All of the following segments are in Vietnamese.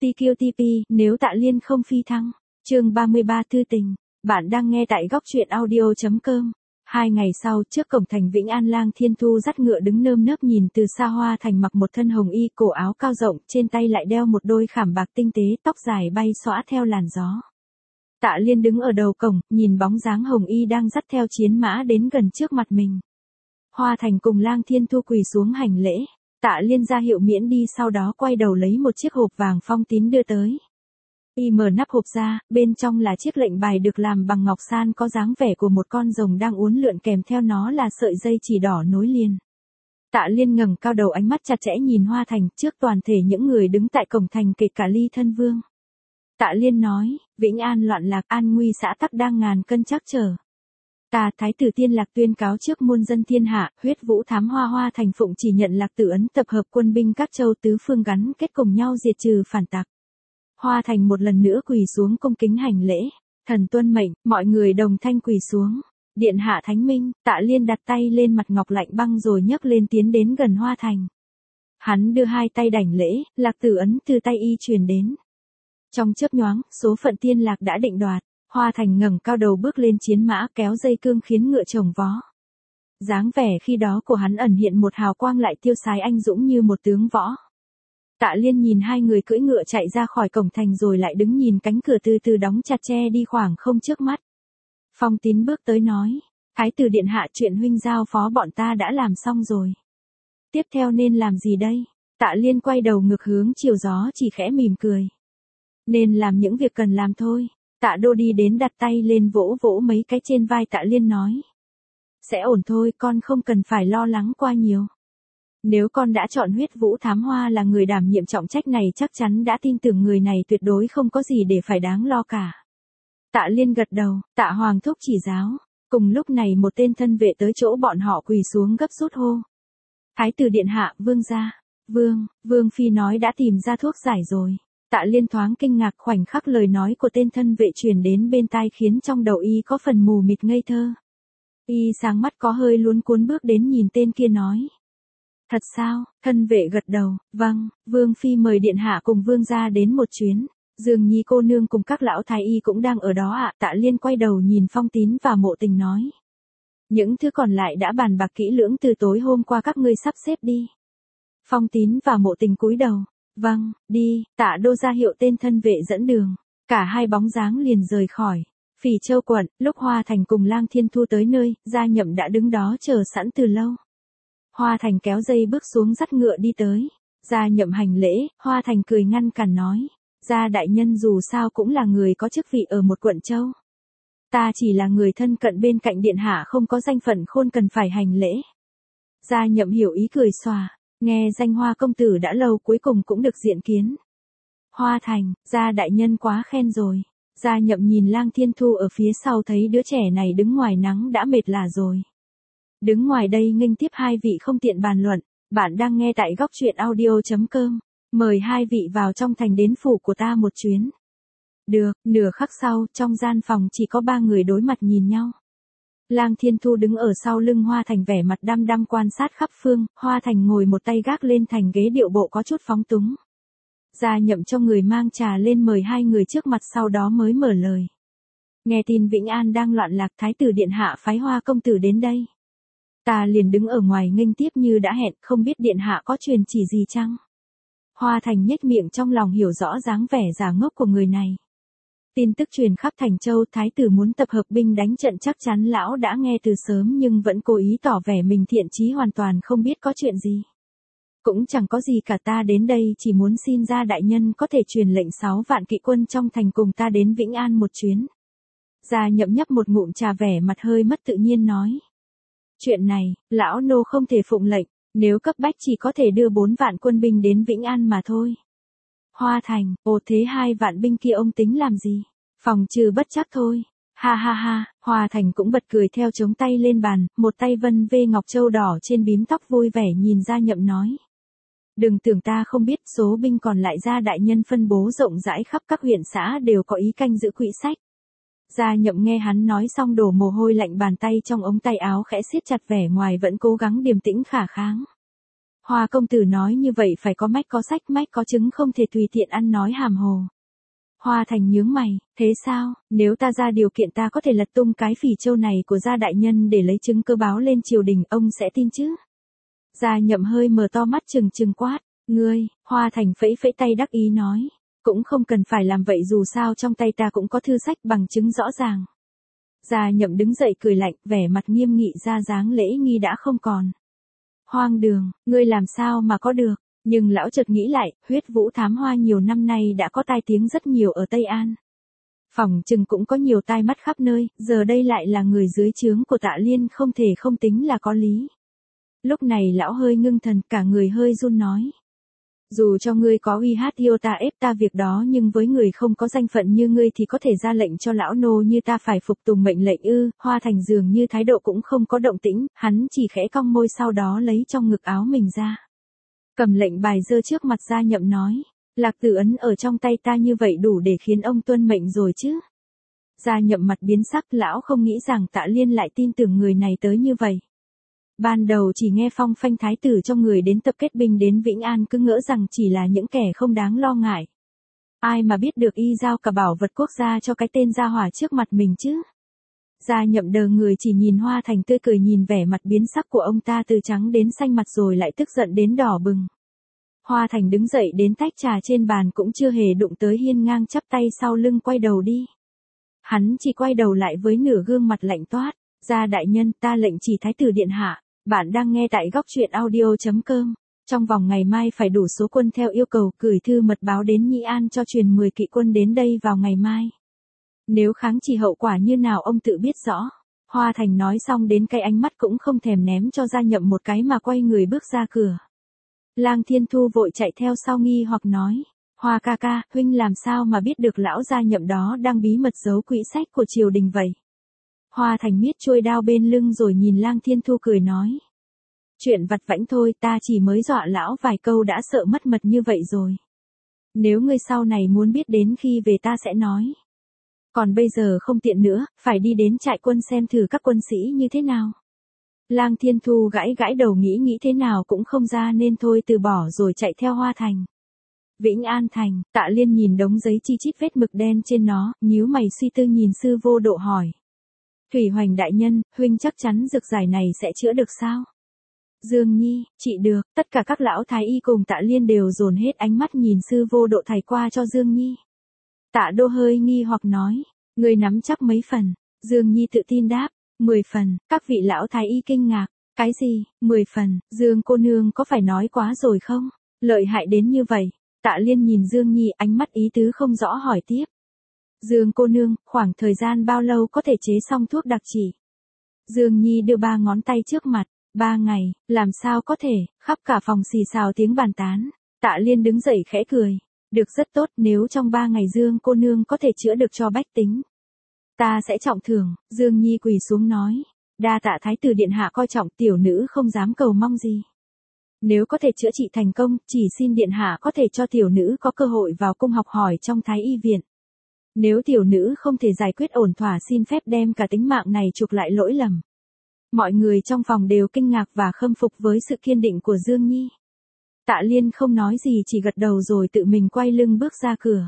TQTP, nếu Tạ Liên không phi thăng. Chương 33 thư tình. Bạn đang nghe tại góc truyện audio.com. 2 ngày sau, trước cổng thành Vĩnh An, Lang Thiên Thu dắt ngựa đứng nơm nớp nhìn từ xa. Hoa Thành mặc một thân hồng y, cổ áo cao rộng, trên tay lại đeo một đôi khảm bạc tinh tế, tóc dài bay xõa theo làn gió. Tạ Liên đứng ở đầu cổng, nhìn bóng dáng hồng y đang dắt theo chiến mã đến gần trước mặt mình. Hoa Thành cùng Lang Thiên Thu quỳ xuống hành lễ. Tạ Liên ra hiệu miễn đi, sau đó quay đầu lấy một chiếc hộp vàng phong tín đưa tới. Y mở nắp hộp ra, bên trong là chiếc lệnh bài được làm bằng ngọc san có dáng vẻ của một con rồng đang uốn lượn, kèm theo nó là sợi dây chỉ đỏ nối liền. Tạ Liên ngẩng cao đầu, ánh mắt chặt chẽ nhìn Hoa Thành, trước toàn thể những người đứng tại cổng thành kể cả Ly Thân Vương. Tạ Liên nói, Vĩnh An loạn lạc, an nguy xã tắc đang ngàn cân trắc trở. Ta Thái tử Tiên Lạc tuyên cáo trước muôn dân thiên hạ, huyết vũ thám hoa. Hoa Thành phụng chỉ nhận Lạc Tử ấn, tập hợp quân binh các châu tứ phương gắn kết cùng nhau diệt trừ phản tặc. Hoa Thành một lần nữa quỳ xuống cung kính hành lễ. Thần tuân mệnh, mọi người đồng thanh quỳ xuống. Điện hạ thánh minh. Tạ Liên đặt tay lên mặt ngọc lạnh băng rồi nhấc lên tiến đến gần Hoa Thành. Hắn đưa hai tay đảnh lễ, Lạc Tử ấn từ tay y truyền đến. Trong chớp nhoáng, số phận Tiên Lạc đã định đoạt. Hoa Thành ngẩng cao đầu bước lên chiến mã, kéo dây cương khiến ngựa chồng vó. Dáng vẻ khi đó của hắn ẩn hiện một hào quang lại tiêu sái anh dũng như một tướng võ. Tạ Liên nhìn hai người cưỡi ngựa chạy ra khỏi cổng thành rồi lại đứng nhìn cánh cửa từ từ đóng chặt che đi khoảng không trước mắt. Phong Tín bước tới nói, Thái tử điện hạ, chuyện huynh giao phó bọn ta đã làm xong rồi. Tiếp theo nên làm gì đây? Tạ Liên quay đầu ngược hướng chiều gió, chỉ khẽ mỉm cười. Nên làm những việc cần làm thôi. Tạ Đô đi đến đặt tay lên vỗ vỗ mấy cái trên vai Tạ Liên nói. Sẽ ổn thôi, con không cần phải lo lắng quá nhiều. Nếu con đã chọn huyết vũ thám hoa là người đảm nhiệm trọng trách này, chắc chắn đã tin tưởng người này tuyệt đối không có gì để phải đáng lo cả. Tạ Liên gật đầu, Tạ Hoàng thúc chỉ giáo. Cùng lúc này một tên thân vệ tới chỗ bọn họ quỳ xuống gấp rút hô. Thái tử điện hạ, vương gia. Vương phi nói đã tìm ra thuốc giải rồi. Tạ Liên thoáng kinh ngạc, khoảnh khắc lời nói của tên thân vệ truyền đến bên tai khiến trong đầu y có phần mù mịt ngây thơ. Y sáng mắt có hơi luống cuống bước đến nhìn tên kia nói. Thật sao? Thân vệ gật đầu, vâng, Vương phi mời điện hạ cùng vương gia đến một chuyến. Dương Nhi cô nương cùng các lão thái y cũng đang ở đó ạ. Tạ Liên quay đầu nhìn Phong Tín và Mộ Tình nói. Những thứ còn lại đã bàn bạc kỹ lưỡng từ tối hôm qua, các ngươi sắp xếp đi. Phong Tín và Mộ Tình cúi đầu. Vâng, đi. Tạ Đô ra hiệu tên thân vệ dẫn đường. Cả hai bóng dáng liền rời khỏi Phỉ Châu quận. Lúc Hoa Thành cùng Lang Thiên Thu tới nơi, Gia Nhậm đã đứng đó chờ sẵn từ lâu. Hoa Thành kéo dây bước xuống dắt ngựa đi tới. Gia Nhậm hành lễ, Hoa Thành cười ngăn cản nói. Gia đại nhân dù sao cũng là người có chức vị ở một quận châu. Ta chỉ là người thân cận bên cạnh điện hạ, không có danh phận khôn cần phải hành lễ. Gia Nhậm hiểu ý cười xòa. Nghe danh Hoa công tử đã lâu, cuối cùng cũng được diện kiến. Hoa Thành, Gia đại nhân quá khen rồi. Gia Nhậm nhìn Lang Thiên Thu ở phía sau, thấy đứa trẻ này đứng ngoài nắng đã mệt lả rồi. Đứng ngoài đây nghênh tiếp hai vị không tiện bàn luận. Bạn đang nghe tại góc truyện audio.com. Mời hai vị vào trong thành đến phủ của ta một chuyến. Được. Nửa khắc sau, trong gian phòng chỉ có ba người đối mặt nhìn nhau. Lang Thiên Thu đứng ở sau lưng Hoa Thành, vẻ mặt đăm đăm quan sát khắp phương. Hoa Thành ngồi một tay gác lên thành ghế, điệu bộ có chút phóng túng. Gia Nhậm cho người mang trà lên mời hai người trước mặt, sau đó mới mở lời. Nghe tin Vĩnh An đang loạn lạc, Thái tử điện hạ phái Hoa công tử đến đây. Ta liền đứng ở ngoài nghênh tiếp như đã hẹn, không biết điện hạ có truyền chỉ gì chăng? Hoa Thành nhếch miệng, trong lòng hiểu rõ dáng vẻ giả ngốc của người này. Tin tức truyền khắp Thành Châu, Thái tử muốn tập hợp binh đánh trận, chắc chắn lão đã nghe từ sớm nhưng vẫn cố ý tỏ vẻ mình thiện chí, hoàn toàn không biết có chuyện gì. Cũng chẳng có gì cả, ta đến đây chỉ muốn xin Gia đại nhân có thể truyền lệnh 6 vạn kỵ quân trong thành cùng ta đến Vĩnh An một chuyến. Gia Nhậm nhấp một ngụm trà, vẻ mặt hơi mất tự nhiên nói. Chuyện này, lão nô không thể phụng lệnh, nếu cấp bách chỉ có thể đưa 4 vạn quân binh đến Vĩnh An mà thôi. Hoa Thành, ồ thế 2 vạn binh kia ông tính làm gì? Phòng trừ bất chắc thôi. Ha ha ha, Hoa Thành cũng bật cười theo, chống tay lên bàn, một tay vân vê ngọc châu đỏ trên bím tóc, vui vẻ nhìn Gia Nhậm nói. Đừng tưởng ta không biết, số binh còn lại Gia đại nhân phân bố rộng rãi khắp các huyện xã, đều có ý canh giữ quỹ sách. Gia Nhậm nghe hắn nói xong đổ mồ hôi lạnh, bàn tay trong ống tay áo khẽ siết chặt, vẻ ngoài vẫn cố gắng điềm tĩnh khả kháng. Hoa công tử nói như vậy phải có mách có sách mách có chứng không thể tùy tiện ăn nói hàm hồ. Hoa Thành nhướng mày, thế sao, nếu ta ra điều kiện ta có thể lật tung cái phỉ châu này của gia đại nhân để lấy chứng cơ báo lên triều đình, ông sẽ tin chứ? Gia Nhậm hơi mở to mắt trừng trừng quát, ngươi, Hoa Thành phẩy phẩy tay đắc ý nói, cũng không cần phải làm vậy dù sao trong tay ta cũng có thư sách bằng chứng rõ ràng. Gia Nhậm đứng dậy cười lạnh, vẻ mặt nghiêm nghị ra dáng lễ nghi đã không còn. Hoang đường, ngươi làm sao mà có được, nhưng lão chợt nghĩ lại, Huyết Vũ thám hoa nhiều năm nay đã có tai tiếng rất nhiều ở Tây An. Phỏng chừng cũng có nhiều tai mắt khắp nơi, giờ đây lại là người dưới trướng của Tạ Liên không thể không tính là có lý. Lúc này lão hơi ngưng thần, cả người hơi run nói. Dù cho ngươi có uy hát yêu ta ép ta việc đó nhưng với người không có danh phận như ngươi thì có thể ra lệnh cho lão nô như ta phải phục tùng mệnh lệnh ư? Hoa Thành dường như thái độ cũng không có động tĩnh, hắn chỉ khẽ cong môi sau đó lấy trong ngực áo mình ra. Cầm lệnh bài giơ trước mặt Gia Nhậm nói, Lạc Tử ấn ở trong tay ta như vậy đủ để khiến ông tuân mệnh rồi chứ? Gia Nhậm mặt biến sắc, lão không nghĩ rằng Tạ Liên lại tin tưởng người này tới như vậy. Ban đầu chỉ nghe phong phanh thái tử trong người đến tập kết binh đến Vĩnh An cứ ngỡ rằng chỉ là những kẻ không đáng lo ngại. Ai mà biết được y giao cả bảo vật quốc gia cho cái tên gia hỏa trước mặt mình chứ? Gia Nhậm đờ người chỉ nhìn Hoa Thành tươi cười, nhìn vẻ mặt biến sắc của ông ta từ trắng đến xanh mặt rồi lại tức giận đến đỏ bừng. Hoa Thành đứng dậy đến tách trà trên bàn cũng chưa hề đụng tới, hiên ngang chắp tay sau lưng quay đầu đi. Hắn chỉ quay đầu lại với nửa gương mặt lạnh toát, Gia đại nhân, ta lệnh chỉ thái tử điện hạ. Bạn đang nghe tại góc truyện audio.com. Trong vòng ngày mai phải đủ số quân theo yêu cầu, gửi thư mật báo đến Nhĩ An cho truyền 10 kỵ quân đến đây vào ngày mai. Nếu kháng chỉ hậu quả như nào ông tự biết rõ. Hoa Thành nói xong đến cái ánh mắt cũng không thèm ném cho Gia Nhậm một cái mà quay người bước ra cửa. Lang Thiên Thu vội chạy theo sau nghi hoặc nói, Hoa ca ca, huynh làm sao mà biết được lão Gia Nhậm đó đang bí mật giấu quỹ sách của triều đình vậy? Hoa Thành miết chuôi đao bên lưng rồi nhìn Lang Thiên Thu cười nói. Chuyện vặt vãnh thôi, ta chỉ mới dọa lão vài câu đã sợ mất mật như vậy rồi. Nếu ngươi sau này muốn biết đến khi về ta sẽ nói. Còn bây giờ không tiện nữa, phải đi đến trại quân xem thử các quân sĩ như thế nào. Lang Thiên Thu gãi gãi đầu nghĩ thế nào cũng không ra nên thôi từ bỏ rồi chạy theo Hoa Thành. Vĩnh An Thành, Tạ Liên nhìn đống giấy chi chít vết mực đen trên nó, nhíu mày suy tư nhìn Sư Vô Độ hỏi. Thủy Hoành đại nhân, huynh chắc chắn dược giải này sẽ chữa được sao? Dương Nhi, trị được, tất cả các lão thái y cùng Tạ Liên đều dồn hết ánh mắt nhìn Sư Vô Độ thầy qua cho Dương Nhi. Tạ Đô hơi nghi hoặc nói, người nắm chắc mấy phần? Dương Nhi tự tin đáp, 10 phần, các vị lão thái y kinh ngạc, cái gì, 10 phần, Dương cô nương có phải nói quá rồi không? Lợi hại đến như vậy, Tạ Liên nhìn Dương Nhi ánh mắt ý tứ không rõ hỏi tiếp. Dương cô nương, khoảng thời gian bao lâu có thể chế xong thuốc đặc trị? Dương Nhi đưa 3 ngón tay trước mặt, 3 ngày, làm sao có thể, khắp cả phòng xì xào tiếng bàn tán. Tạ Liên đứng dậy khẽ cười, được rất tốt, nếu trong 3 ngày Dương cô nương có thể chữa được cho bách tính. Ta sẽ trọng thưởng. Dương Nhi quỳ xuống nói, đa tạ thái tử điện hạ coi trọng, tiểu nữ không dám cầu mong gì. Nếu có thể chữa trị thành công, chỉ xin điện hạ có thể cho tiểu nữ có cơ hội vào cung học hỏi trong thái y viện. Nếu tiểu nữ không thể giải quyết ổn thỏa xin phép đem cả tính mạng này chuộc lại lỗi lầm. Mọi người trong phòng đều kinh ngạc và khâm phục với sự kiên định của Dương Nhi. Tạ Liên không nói gì chỉ gật đầu rồi tự mình quay lưng bước ra cửa.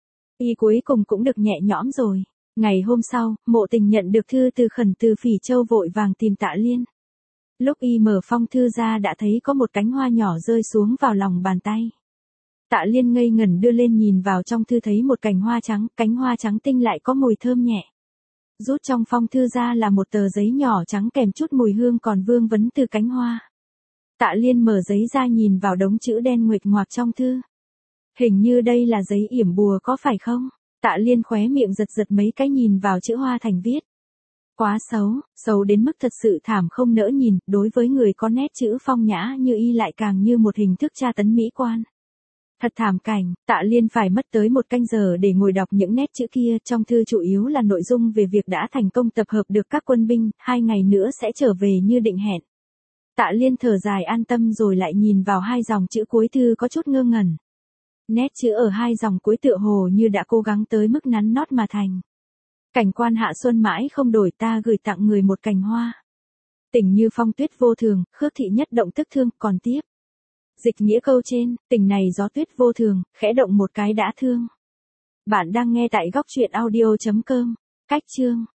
Y cuối cùng cũng được nhẹ nhõm rồi. Ngày hôm sau, Mộ Tình nhận được thư từ khẩn từ Phỉ Châu vội vàng tìm Tạ Liên. Lúc y mở phong thư ra đã thấy có một cánh hoa nhỏ rơi xuống vào lòng bàn tay. Tạ Liên ngây ngẩn đưa lên nhìn vào trong thư thấy một cành hoa trắng, cánh hoa trắng tinh lại có mùi thơm nhẹ. Rút trong phong thư ra là một tờ giấy nhỏ trắng kèm chút mùi hương còn vương vấn từ cánh hoa. Tạ Liên mở giấy ra nhìn vào đống chữ đen nguệch ngoạc trong thư. Hình như đây là giấy yểm bùa có phải không? Tạ Liên khóe miệng giật giật mấy cái nhìn vào chữ Hoa Thành viết. Quá xấu, xấu đến mức thật sự thảm không nỡ nhìn, đối với người có nét chữ phong nhã như y lại càng như một hình thức tra tấn mỹ quan. Thật thảm cảnh, Tạ Liên phải mất tới 1 canh giờ để ngồi đọc những nét chữ kia, trong thư chủ yếu là nội dung về việc đã thành công tập hợp được các quân binh, 2 ngày nữa sẽ trở về như định hẹn. Tạ Liên thở dài an tâm rồi lại nhìn vào 2 dòng chữ cuối thư có chút ngơ ngẩn. Nét chữ ở 2 dòng cuối tựa hồ như đã cố gắng tới mức nắn nót mà thành. Cảnh quan hạ xuân mãi không đổi, ta gửi tặng người một cành hoa. Tình như phong tuyết vô thường, khước thị nhất động tức thương, còn tiếp. Dịch nghĩa câu trên, tình này gió tuyết vô thường, khẽ động một cái đã thương. Bạn đang nghe tại góc truyện audio.com. Cách chương